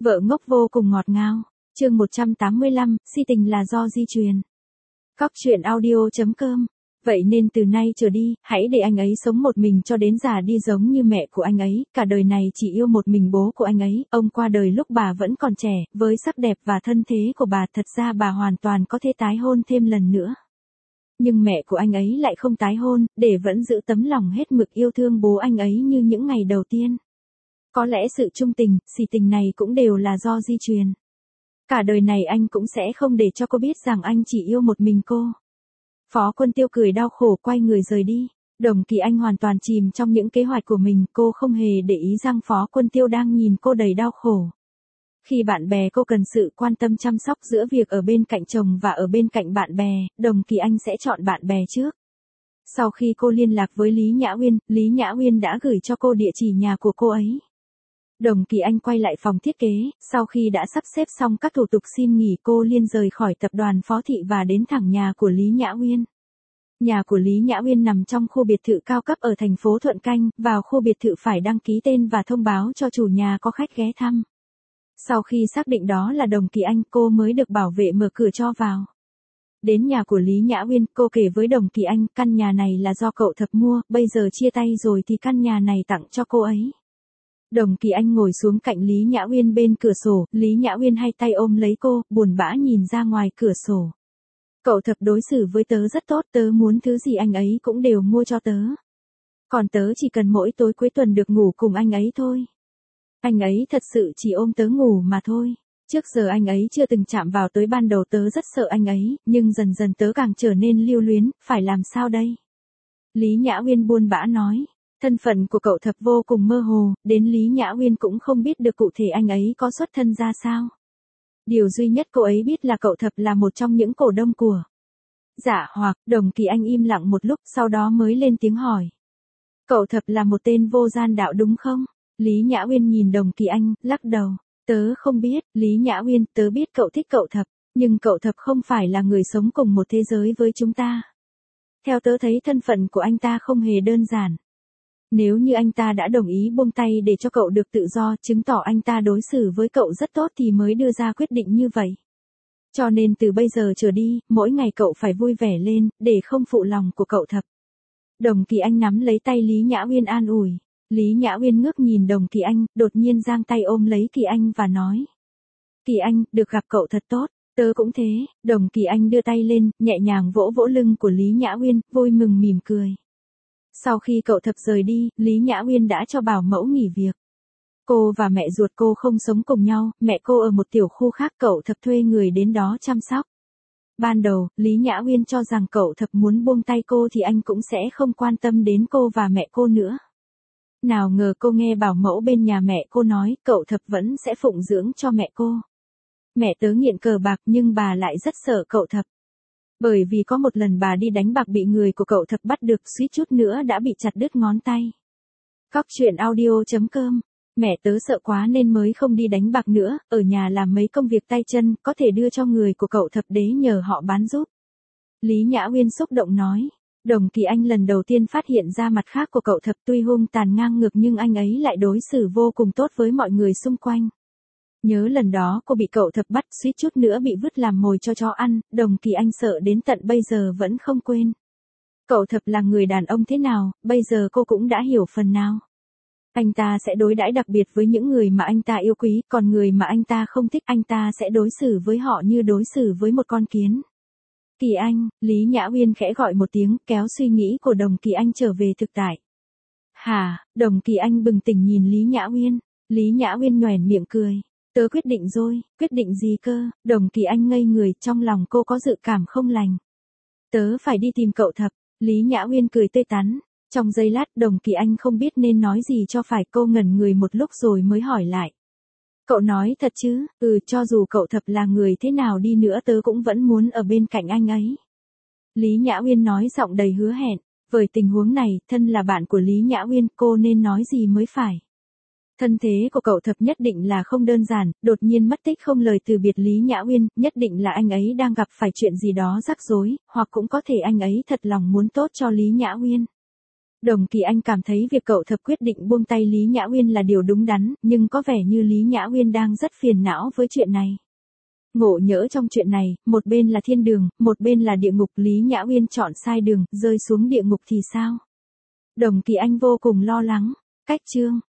Vợ ngốc vô cùng ngọt ngào. Chương 185, si tình là do di truyền. Cóc truyện audio.com. Vậy nên từ nay trở đi, hãy để anh ấy sống một mình cho đến già đi giống như mẹ của anh ấy, cả đời này chỉ yêu một mình bố của anh ấy, ông qua đời lúc bà vẫn còn trẻ, với sắc đẹp và thân thế của bà thật ra bà hoàn toàn có thể tái hôn thêm lần nữa. Nhưng mẹ của anh ấy lại không tái hôn, để vẫn giữ tấm lòng hết mực yêu thương bố anh ấy như những ngày đầu tiên. Có lẽ sự trung tình, si tình này cũng đều là do di truyền. Cả đời này anh cũng sẽ không để cho cô biết rằng anh chỉ yêu một mình cô. Phó Quân Tiêu cười đau khổ quay người rời đi. Đồng Kỳ Anh hoàn toàn chìm trong những kế hoạch của mình, cô không hề để ý rằng Phó Quân Tiêu đang nhìn cô đầy đau khổ. Khi bạn bè cô cần sự quan tâm chăm sóc giữa việc ở bên cạnh chồng và ở bên cạnh bạn bè, Đồng Kỳ Anh sẽ chọn bạn bè trước. Sau khi cô liên lạc với Lý Nhã Uyên đã gửi cho cô địa chỉ nhà của cô ấy. Đồng Kỳ Anh quay lại phòng thiết kế, sau khi đã sắp xếp xong các thủ tục xin nghỉ cô liền rời khỏi tập đoàn Phó Thị và đến thẳng nhà của Lý Nhã Uyên. Nhà của Lý Nhã Uyên nằm trong khu biệt thự cao cấp ở thành phố Thuận Canh, vào khu biệt thự phải đăng ký tên và thông báo cho chủ nhà có khách ghé thăm. Sau khi xác định đó là Đồng Kỳ Anh, cô mới được bảo vệ mở cửa cho vào. Đến nhà của Lý Nhã Uyên, cô kể với Đồng Kỳ Anh, căn nhà này là do cậu Thập mua, bây giờ chia tay rồi thì căn nhà này tặng cho cô ấy. Đồng Kỳ Anh ngồi xuống cạnh Lý Nhã Uyên bên cửa sổ, Lý Nhã Uyên hai tay ôm lấy cô, buồn bã nhìn ra ngoài cửa sổ. Cậu Thập đối xử với tớ rất tốt, tớ muốn thứ gì anh ấy cũng đều mua cho tớ. Còn tớ chỉ cần mỗi tối cuối tuần được ngủ cùng anh ấy thôi. Anh ấy thật sự chỉ ôm tớ ngủ mà thôi. Trước giờ anh ấy chưa từng chạm vào tới, ban đầu tớ rất sợ anh ấy, nhưng dần dần tớ càng trở nên lưu luyến, phải làm sao đây? Lý Nhã Uyên buồn bã nói. Thân phận của cậu Thập vô cùng mơ hồ, đến Lý Nhã Uyên cũng không biết được cụ thể anh ấy có xuất thân ra sao. Điều duy nhất cô ấy biết là cậu Thập là một trong những cổ đông của Dạ Hoặc. Đồng Kỳ Anh im lặng một lúc sau đó mới lên tiếng hỏi. Cậu Thập là một tên vô gian đạo đúng không? Lý Nhã Uyên nhìn Đồng Kỳ Anh, lắc đầu. Tớ không biết, Lý Nhã Uyên, tớ biết cậu thích cậu Thập, nhưng cậu Thập không phải là người sống cùng một thế giới với chúng ta. Theo tớ thấy thân phận của anh ta không hề đơn giản. Nếu như anh ta đã đồng ý buông tay để cho cậu được tự do, chứng tỏ anh ta đối xử với cậu rất tốt thì mới đưa ra quyết định như vậy. Cho nên từ bây giờ trở đi, mỗi ngày cậu phải vui vẻ lên, để không phụ lòng của cậu Thập. Đồng Kỳ Anh nắm lấy tay Lý Nhã Uyên an ủi. Lý Nhã Uyên ngước nhìn Đồng Kỳ Anh, đột nhiên giang tay ôm lấy Kỳ Anh và nói. Kỳ Anh, được gặp cậu thật tốt, tớ cũng thế. Đồng Kỳ Anh đưa tay lên, nhẹ nhàng vỗ vỗ lưng của Lý Nhã Uyên, vui mừng mỉm cười. Sau khi cậu Thập rời đi, Lý Nhã Uyên đã cho bảo mẫu nghỉ việc. Cô và mẹ ruột cô không sống cùng nhau, mẹ cô ở một tiểu khu khác, cậu Thập thuê người đến đó chăm sóc. Ban đầu, Lý Nhã Uyên cho rằng cậu Thập muốn buông tay cô thì anh cũng sẽ không quan tâm đến cô và mẹ cô nữa. Nào ngờ cô nghe bảo mẫu bên nhà mẹ cô nói, cậu Thập vẫn sẽ phụng dưỡng cho mẹ cô. Mẹ tớ nghiện cờ bạc nhưng bà lại rất sợ cậu Thập. Bởi vì có một lần bà đi đánh bạc bị người của cậu Thập bắt được, suýt chút nữa đã bị chặt đứt ngón tay. Cóc truyện audio.com. Mẹ tớ sợ quá nên mới không đi đánh bạc nữa, ở nhà làm mấy công việc tay chân, có thể đưa cho người của cậu Thập đế nhờ họ bán giúp. Lý Nhã Uyên xúc động nói. Đồng Kỳ Anh lần đầu tiên phát hiện ra mặt khác của cậu Thập, tuy hung tàn ngang ngược nhưng anh ấy lại đối xử vô cùng tốt với mọi người xung quanh. Nhớ lần đó cô bị cậu Thập bắt, suýt chút nữa bị vứt làm mồi cho chó ăn, Đồng Kỳ Anh sợ đến tận bây giờ vẫn không quên. Cậu Thập là người đàn ông thế nào, bây giờ cô cũng đã hiểu phần nào. Anh ta sẽ đối đãi đặc biệt với những người mà anh ta yêu quý, còn người mà anh ta không thích anh ta sẽ đối xử với họ như đối xử với một con kiến. Kỳ Anh, Lý Nhã Uyên khẽ gọi một tiếng, kéo suy nghĩ của Đồng Kỳ Anh trở về thực tại. Hả? Đồng Kỳ Anh bừng tỉnh nhìn Lý Nhã Uyên. Lý Nhã Uyên nhoẻn miệng cười. Tớ quyết định rồi. Quyết định gì cơ? Đồng Kỳ Anh ngây người, trong lòng cô có dự cảm không lành. Tớ phải đi tìm cậu Thập. Lý Nhã Uyên cười tươi tắn. Trong giây lát Đồng Kỳ Anh không biết nên nói gì cho phải, cô ngẩn người một lúc rồi mới hỏi lại. Cậu nói thật chứ? Cho dù cậu Thập là người thế nào đi nữa tớ cũng vẫn muốn ở bên cạnh anh ấy. Lý Nhã Uyên nói giọng đầy hứa hẹn. Với tình huống này, thân là bạn của Lý Nhã Uyên, cô nên nói gì mới phải. Thân thế của cậu Thập nhất định là không đơn giản, đột nhiên mất tích không lời từ biệt Lý Nhã Uyên, nhất định là anh ấy đang gặp phải chuyện gì đó rắc rối, hoặc cũng có thể anh ấy thật lòng muốn tốt cho Lý Nhã Uyên. Đồng Kỳ Anh cảm thấy việc cậu Thập quyết định buông tay Lý Nhã Uyên là điều đúng đắn, nhưng có vẻ như Lý Nhã Uyên đang rất phiền não với chuyện này. Ngộ nhỡ trong chuyện này, một bên là thiên đường, một bên là địa ngục, Lý Nhã Uyên chọn sai đường, rơi xuống địa ngục thì sao? Đồng Kỳ Anh vô cùng lo lắng. Cách chương